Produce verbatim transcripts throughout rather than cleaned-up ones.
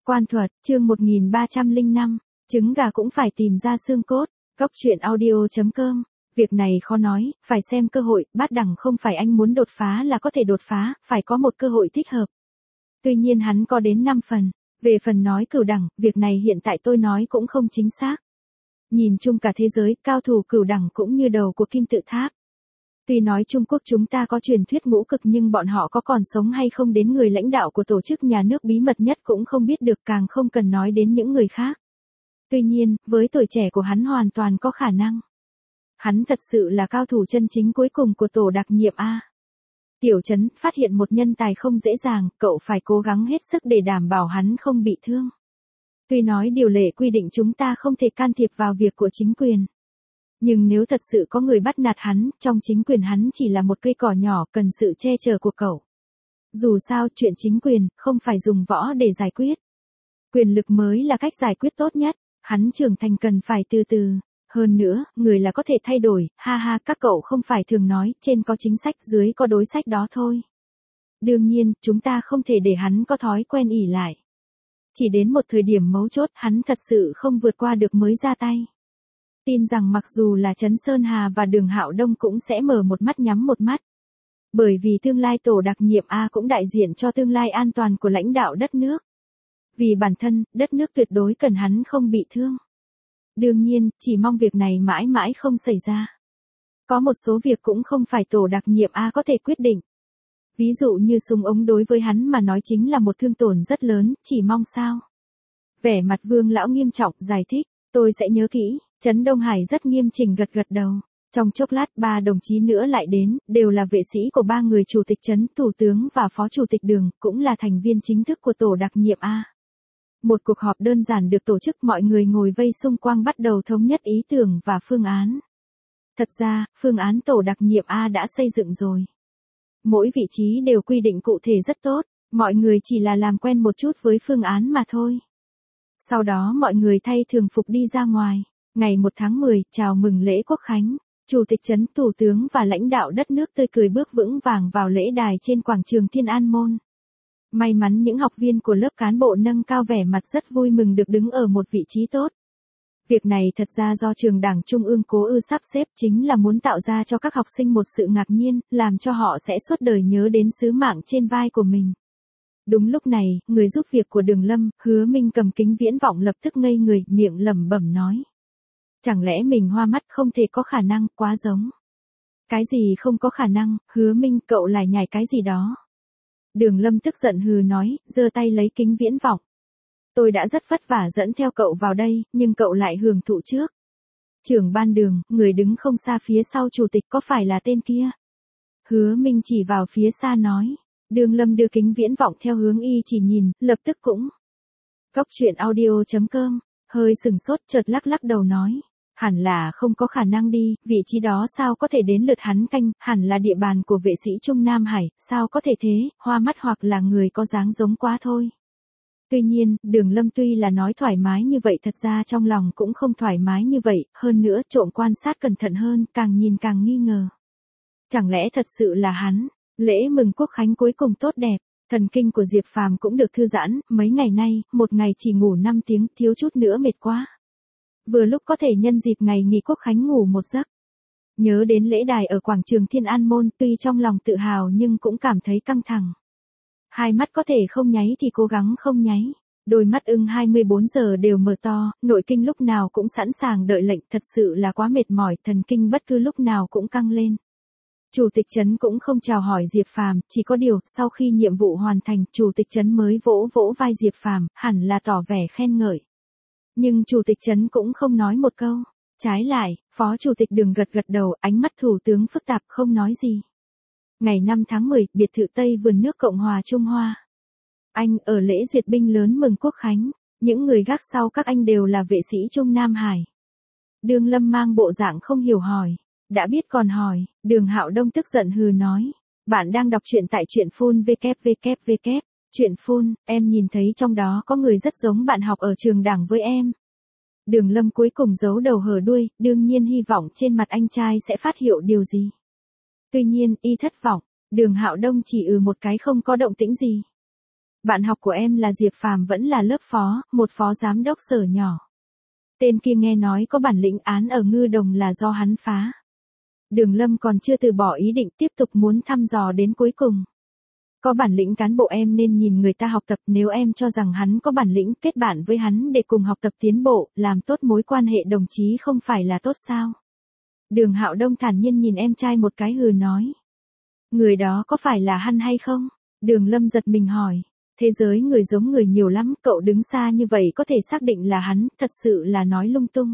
Quan thuật, chương một nghìn ba trăm lẻ năm, trứng gà cũng phải tìm ra xương cốt, góc truyện audio chấm com. Việc này khó nói, phải xem cơ hội, Bát Đằng không phải anh muốn đột phá là có thể đột phá, phải có một cơ hội thích hợp. Tuy nhiên hắn có đến năm phần. Về phần nói Cửu Đẳng, việc này hiện tại tôi nói cũng không chính xác. Nhìn chung cả thế giới, cao thủ Cửu Đẳng cũng như đầu của kim tự tháp. Tuy nói Trung Quốc chúng ta có truyền thuyết ngũ cực nhưng bọn họ có còn sống hay không đến người lãnh đạo của tổ chức nhà nước bí mật nhất cũng không biết được, càng không cần nói đến những người khác. Tuy nhiên, với tuổi trẻ của hắn hoàn toàn có khả năng. Hắn thật sự là cao thủ chân chính cuối cùng của tổ đặc nhiệm A. Tiểu Trấn, phát hiện một nhân tài không dễ dàng, cậu phải cố gắng hết sức để đảm bảo hắn không bị thương. Tuy nói điều lệ quy định chúng ta không thể can thiệp vào việc của chính quyền. Nhưng nếu thật sự có người bắt nạt hắn, trong chính quyền hắn chỉ là một cây cỏ nhỏ cần sự che chở của cậu. Dù sao, chuyện chính quyền, không phải dùng võ để giải quyết. Quyền lực mới là cách giải quyết tốt nhất, hắn trưởng thành cần phải từ từ. Hơn nữa, người là có thể thay đổi, ha ha, các cậu không phải thường nói, trên có chính sách, dưới có đối sách đó thôi. Đương nhiên, chúng ta không thể để hắn có thói quen ỷ lại. Chỉ đến một thời điểm mấu chốt hắn thật sự không vượt qua được mới ra tay. Tin rằng mặc dù là Trấn Sơn Hà và Đường Hạo Đông cũng sẽ mở một mắt nhắm một mắt. Bởi vì tương lai tổ đặc nhiệm A cũng đại diện cho tương lai an toàn của lãnh đạo đất nước. Vì bản thân, đất nước tuyệt đối cần hắn không bị thương. Đương nhiên, chỉ mong việc này mãi mãi không xảy ra. Có một số việc cũng không phải tổ đặc nhiệm A có thể quyết định. Ví dụ như súng ống đối với hắn mà nói chính là một thương tổn rất lớn, chỉ mong sao. Vẻ mặt Vương lão nghiêm trọng, giải thích, tôi sẽ nhớ kỹ. Trấn Đông Hải rất nghiêm chỉnh gật gật đầu. Trong chốc lát ba đồng chí nữa lại đến, đều là vệ sĩ của ba người chủ tịch trấn, thủ tướng và phó chủ tịch Đường, cũng là thành viên chính thức của tổ đặc nhiệm A. Một cuộc họp đơn giản được tổ chức, mọi người ngồi vây xung quanh bắt đầu thống nhất ý tưởng và phương án. Thật ra, phương án tổ đặc nhiệm A đã xây dựng rồi. Mỗi vị trí đều quy định cụ thể rất tốt, mọi người chỉ là làm quen một chút với phương án mà thôi. Sau đó mọi người thay thường phục đi ra ngoài. Ngày một tháng mười, chào mừng lễ Quốc khánh, Chủ tịch trấn, Thủ tướng và lãnh đạo đất nước tươi cười bước vững vàng vào lễ đài trên quảng trường Thiên An Môn. May mắn những học viên của lớp cán bộ nâng cao vẻ mặt rất vui mừng được đứng ở một vị trí tốt. Việc này thật ra do trường Đảng Trung ương cố ư sắp xếp, chính là muốn tạo ra cho các học sinh một sự ngạc nhiên, làm cho họ sẽ suốt đời nhớ đến sứ mạng trên vai của mình. Đúng lúc này, người giúp việc của Đường Lâm, Hứa Minh cầm kính viễn vọng lập tức ngây người, miệng lẩm bẩm nói. Chẳng lẽ mình hoa mắt, không thể có khả năng, quá giống. Cái gì không có khả năng, Hứa Minh, cậu lại nhảy cái gì đó. Đường Lâm tức giận hừ nói, giơ tay lấy kính viễn vọng. Tôi đã rất vất vả dẫn theo cậu vào đây, nhưng cậu lại hưởng thụ trước. Trưởng ban Đường, người đứng không xa phía sau chủ tịch có phải là tên kia? Hứa Minh chỉ vào phía xa nói. Đường Lâm đưa kính viễn vọng theo hướng y chỉ nhìn, lập tức cũng. Góc truyện audio chấm com, hơi sừng sốt chợt lắc lắc đầu nói. Hẳn là không có khả năng đi, vị trí đó sao có thể đến lượt hắn canh, hẳn là địa bàn của vệ sĩ Trung Nam Hải, sao có thể thế, hoa mắt hoặc là người có dáng giống quá thôi. Tuy nhiên, Đường Lâm tuy là nói thoải mái như vậy thật ra trong lòng cũng không thoải mái như vậy, hơn nữa trộm quan sát cẩn thận hơn, càng nhìn càng nghi ngờ. Chẳng lẽ thật sự là hắn, lễ mừng Quốc khánh cuối cùng tốt đẹp, thần kinh của Diệp Phàm cũng được thư giãn, mấy ngày nay, một ngày chỉ ngủ năm tiếng, thiếu chút nữa mệt quá. Vừa lúc có thể nhân dịp ngày nghỉ Quốc khánh ngủ một giấc. Nhớ đến lễ đài ở quảng trường Thiên An Môn, tuy trong lòng tự hào nhưng cũng cảm thấy căng thẳng. Hai mắt có thể không nháy thì cố gắng không nháy. Đôi mắt ưng hai mươi bốn giờ đều mở to, nội kinh lúc nào cũng sẵn sàng đợi lệnh, thật sự là quá mệt mỏi, thần kinh bất cứ lúc nào cũng căng lên. Chủ tịch trấn cũng không chào hỏi Diệp Phàm, chỉ có điều, sau khi nhiệm vụ hoàn thành, chủ tịch trấn mới vỗ vỗ vai Diệp Phàm, hẳn là tỏ vẻ khen ngợi. Nhưng chủ tịch trấn cũng không nói một câu. Trái lại, phó chủ tịch Đường gật gật đầu, ánh mắt thủ tướng phức tạp không nói gì. Ngày năm tháng mười, biệt thự Tây vườn nước Cộng hòa Trung Hoa. Anh ở lễ duyệt binh lớn mừng Quốc khánh, những người gác sau các anh đều là vệ sĩ Trung Nam Hải. Đường Lâm mang bộ dạng không hiểu hỏi, đã biết còn hỏi, Đường Hạo Đông tức giận hừ nói, bạn đang đọc truyện tại truyện phun www. Truyện phun, em nhìn thấy trong đó có người rất giống bạn học ở trường Đảng với em. Đường Lâm cuối cùng giấu đầu hở đuôi, đương nhiên hy vọng trên mặt anh trai sẽ phát hiện điều gì. Tuy nhiên, y thất vọng, Đường Hạo Đông chỉ ừ một cái không có động tĩnh gì. Bạn học của em là Diệp Phàm vẫn là lớp phó, một phó giám đốc sở nhỏ. Tên kia nghe nói có bản lĩnh, án ở Ngư Đồng là do hắn phá. Đường Lâm còn chưa từ bỏ ý định, tiếp tục muốn thăm dò đến cuối cùng. Có bản lĩnh cán bộ em nên nhìn người ta học tập, nếu em cho rằng hắn có bản lĩnh, kết bạn với hắn để cùng học tập tiến bộ, làm tốt mối quan hệ đồng chí không phải là tốt sao? Đường Hạo Đông thản nhiên nhìn em trai một cái hừ nói. Người đó có phải là hắn hay không? Đường Lâm giật mình hỏi. Thế giới người giống người nhiều lắm, cậu đứng xa như vậy có thể xác định là hắn, thật sự là nói lung tung.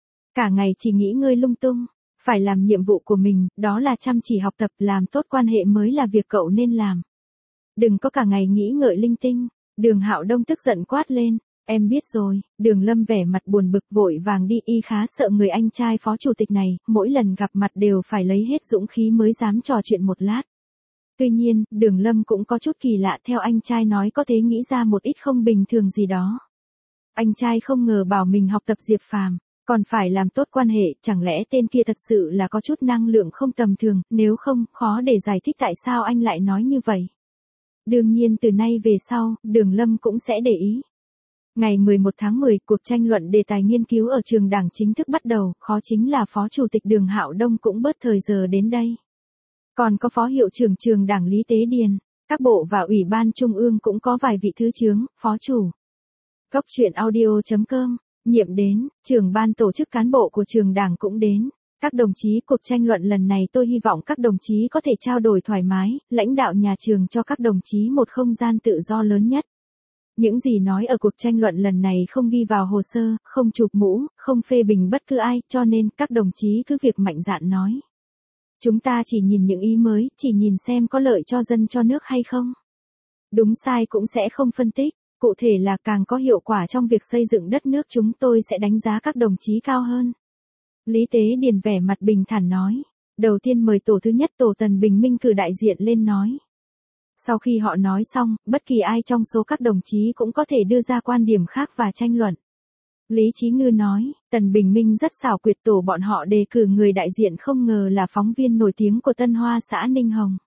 Cả ngày chỉ nghĩ ngơi lung tung, phải làm nhiệm vụ của mình, đó là chăm chỉ học tập, làm tốt quan hệ mới là việc cậu nên làm. Đừng có cả ngày nghĩ ngợi linh tinh. Đường Hạo Đông tức giận quát lên. Em biết rồi. Đường Lâm vẻ mặt buồn bực vội vàng đi, y khá sợ người anh trai phó chủ tịch này, mỗi lần gặp mặt đều phải lấy hết dũng khí mới dám trò chuyện một lát. Tuy nhiên, Đường Lâm cũng có chút kỳ lạ, theo anh trai nói có thể nghĩ ra một ít không bình thường gì đó. Anh trai không ngờ bảo mình học tập Diệp Phàm, còn phải làm tốt quan hệ, chẳng lẽ tên kia thật sự là có chút năng lượng không tầm thường, nếu không, khó để giải thích tại sao anh lại nói như vậy. Đương nhiên từ nay về sau, Đường Lâm cũng sẽ để ý. Ngày mười một tháng mười, cuộc tranh luận đề tài nghiên cứu ở trường đảng chính thức bắt đầu, khó chính là phó chủ tịch Đường Hạo Đông cũng bớt thời giờ đến đây. Còn có phó hiệu trưởng trường đảng Lý Tế Điền, các bộ và ủy ban trung ương cũng có vài vị thứ chướng, phó chủ. Góc truyện audio chấm com, nhiệm đến, trưởng ban tổ chức cán bộ của trường đảng cũng đến. Các đồng chí, cuộc tranh luận lần này tôi hy vọng các đồng chí có thể trao đổi thoải mái, lãnh đạo nhà trường cho các đồng chí một không gian tự do lớn nhất. Những gì nói ở cuộc tranh luận lần này không ghi vào hồ sơ, không chụp mũ, không phê bình bất cứ ai, cho nên các đồng chí cứ việc mạnh dạn nói. Chúng ta chỉ nhìn những ý mới, chỉ nhìn xem có lợi cho dân cho nước hay không. Đúng sai cũng sẽ không phân tích, cụ thể là càng có hiệu quả trong việc xây dựng đất nước chúng tôi sẽ đánh giá các đồng chí cao hơn. Lý Tế Điền vẻ mặt bình thản nói. Đầu tiên mời tổ thứ nhất tổ Tần Bình Minh cử đại diện lên nói. Sau khi họ nói xong, bất kỳ ai trong số các đồng chí cũng có thể đưa ra quan điểm khác và tranh luận. Lý Chí Ngư nói, Tần Bình Minh rất xảo quyệt, tổ bọn họ đề cử người đại diện không ngờ là phóng viên nổi tiếng của Tân Hoa xã Ninh Hồng.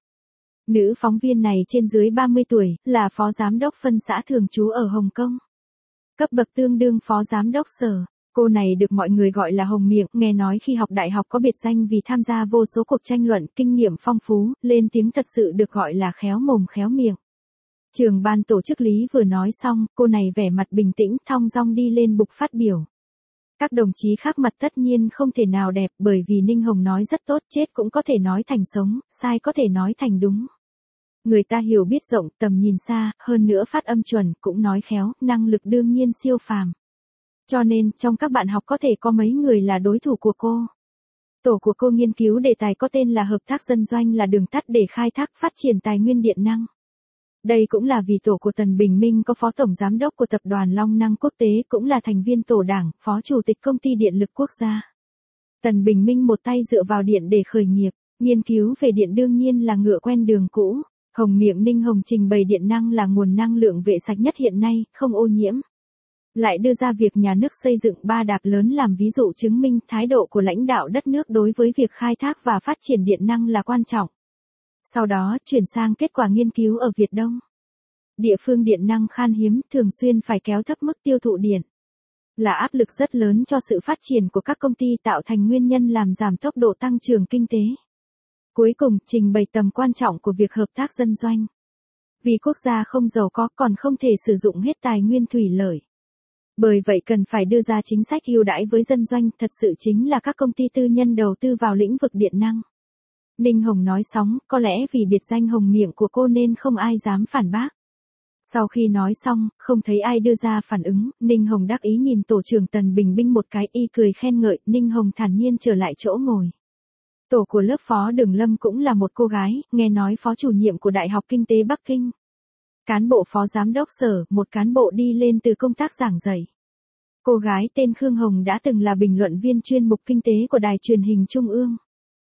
Nữ phóng viên này trên dưới ba mươi tuổi, là phó giám đốc phân xã thường trú ở Hồng Kông. Cấp bậc tương đương phó giám đốc sở. Cô này được mọi người gọi là Hồng Miệng, nghe nói khi học đại học có biệt danh vì tham gia vô số cuộc tranh luận, kinh nghiệm phong phú, lên tiếng thật sự được gọi là khéo mồm khéo miệng. Trường ban tổ chức Lý vừa nói xong, cô này vẻ mặt bình tĩnh, thong dong đi lên bục phát biểu. Các đồng chí khác mặt tất nhiên không thể nào đẹp, bởi vì Ninh Hồng nói rất tốt, chết cũng có thể nói thành sống, sai có thể nói thành đúng. Người ta hiểu biết rộng, tầm nhìn xa, hơn nữa phát âm chuẩn, cũng nói khéo, năng lực đương nhiên siêu phàm. Cho nên, trong các bạn học có thể có mấy người là đối thủ của cô. Tổ của cô nghiên cứu đề tài có tên là hợp tác dân doanh, là đường tắt để khai thác phát triển tài nguyên điện năng. Đây cũng là vì tổ của Tần Bình Minh có phó tổng giám đốc của tập đoàn Long Năng Quốc tế, cũng là thành viên tổ đảng, phó chủ tịch công ty điện lực quốc gia. Tần Bình Minh một tay dựa vào điện để khởi nghiệp, nghiên cứu về điện đương nhiên là ngựa quen đường cũ. Hồng Miệng Ninh Hồng trình bày điện năng là nguồn năng lượng vệ sạch nhất hiện nay, không ô nhiễm. Lại đưa ra việc nhà nước xây dựng ba đạp lớn làm ví dụ chứng minh thái độ của lãnh đạo đất nước đối với việc khai thác và phát triển điện năng là quan trọng. Sau đó, chuyển sang kết quả nghiên cứu ở Việt Đông. Địa phương điện năng khan hiếm, thường xuyên phải kéo thấp mức tiêu thụ điện. Là áp lực rất lớn cho sự phát triển của các công ty, tạo thành nguyên nhân làm giảm tốc độ tăng trưởng kinh tế. Cuối cùng, trình bày tầm quan trọng của việc hợp tác dân doanh. Vì quốc gia không giàu có còn không thể sử dụng hết tài nguyên thủy lợi. Bởi vậy cần phải đưa ra chính sách ưu đãi với dân doanh, thật sự chính là các công ty tư nhân đầu tư vào lĩnh vực điện năng. Ninh Hồng nói sóng, có lẽ vì biệt danh Hồng Miệng của cô nên không ai dám phản bác. Sau khi nói xong, không thấy ai đưa ra phản ứng, Ninh Hồng đắc ý nhìn tổ trưởng Tần Bình Minh một cái, y cười khen ngợi, Ninh Hồng thản nhiên trở lại chỗ ngồi. Tổ của lớp phó Đường Lâm cũng là một cô gái, nghe nói phó chủ nhiệm của Đại học Kinh tế Bắc Kinh. Cán bộ phó giám đốc sở, một cán bộ đi lên từ công tác giảng dạy. Cô gái tên Khương Hồng đã từng là bình luận viên chuyên mục kinh tế của đài truyền hình Trung ương.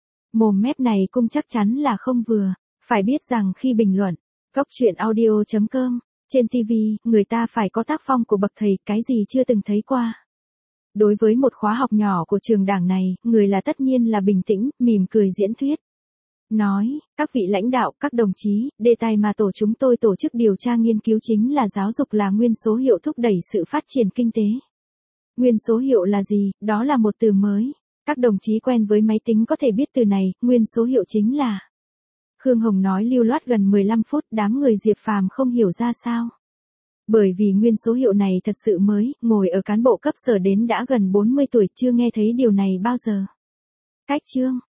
Mồm mép này cũng chắc chắn là không vừa, phải biết rằng khi bình luận, góc truyện audio chấm com, trên ti vi, người ta phải có tác phong của bậc thầy, cái gì chưa từng thấy qua. Đối với một khóa học nhỏ của trường đảng này, người là tất nhiên là bình tĩnh, mỉm cười diễn thuyết. nói, các vị lãnh đạo, các đồng chí, đề tài mà tổ chúng tôi tổ chức điều tra nghiên cứu chính là giáo dục là nguyên số hiệu thúc đẩy sự phát triển kinh tế. Nguyên số hiệu là gì? Đó là một từ mới. Các đồng chí quen với máy tính có thể biết từ này, nguyên số hiệu chính là. Khương Hồng nói lưu loát gần mười lăm phút, đám người Diệp Phàm không hiểu ra sao. Bởi vì nguyên số hiệu này thật sự mới, ngồi ở cán bộ cấp sở đến đã gần bốn mươi tuổi chưa nghe thấy điều này bao giờ. Cách chương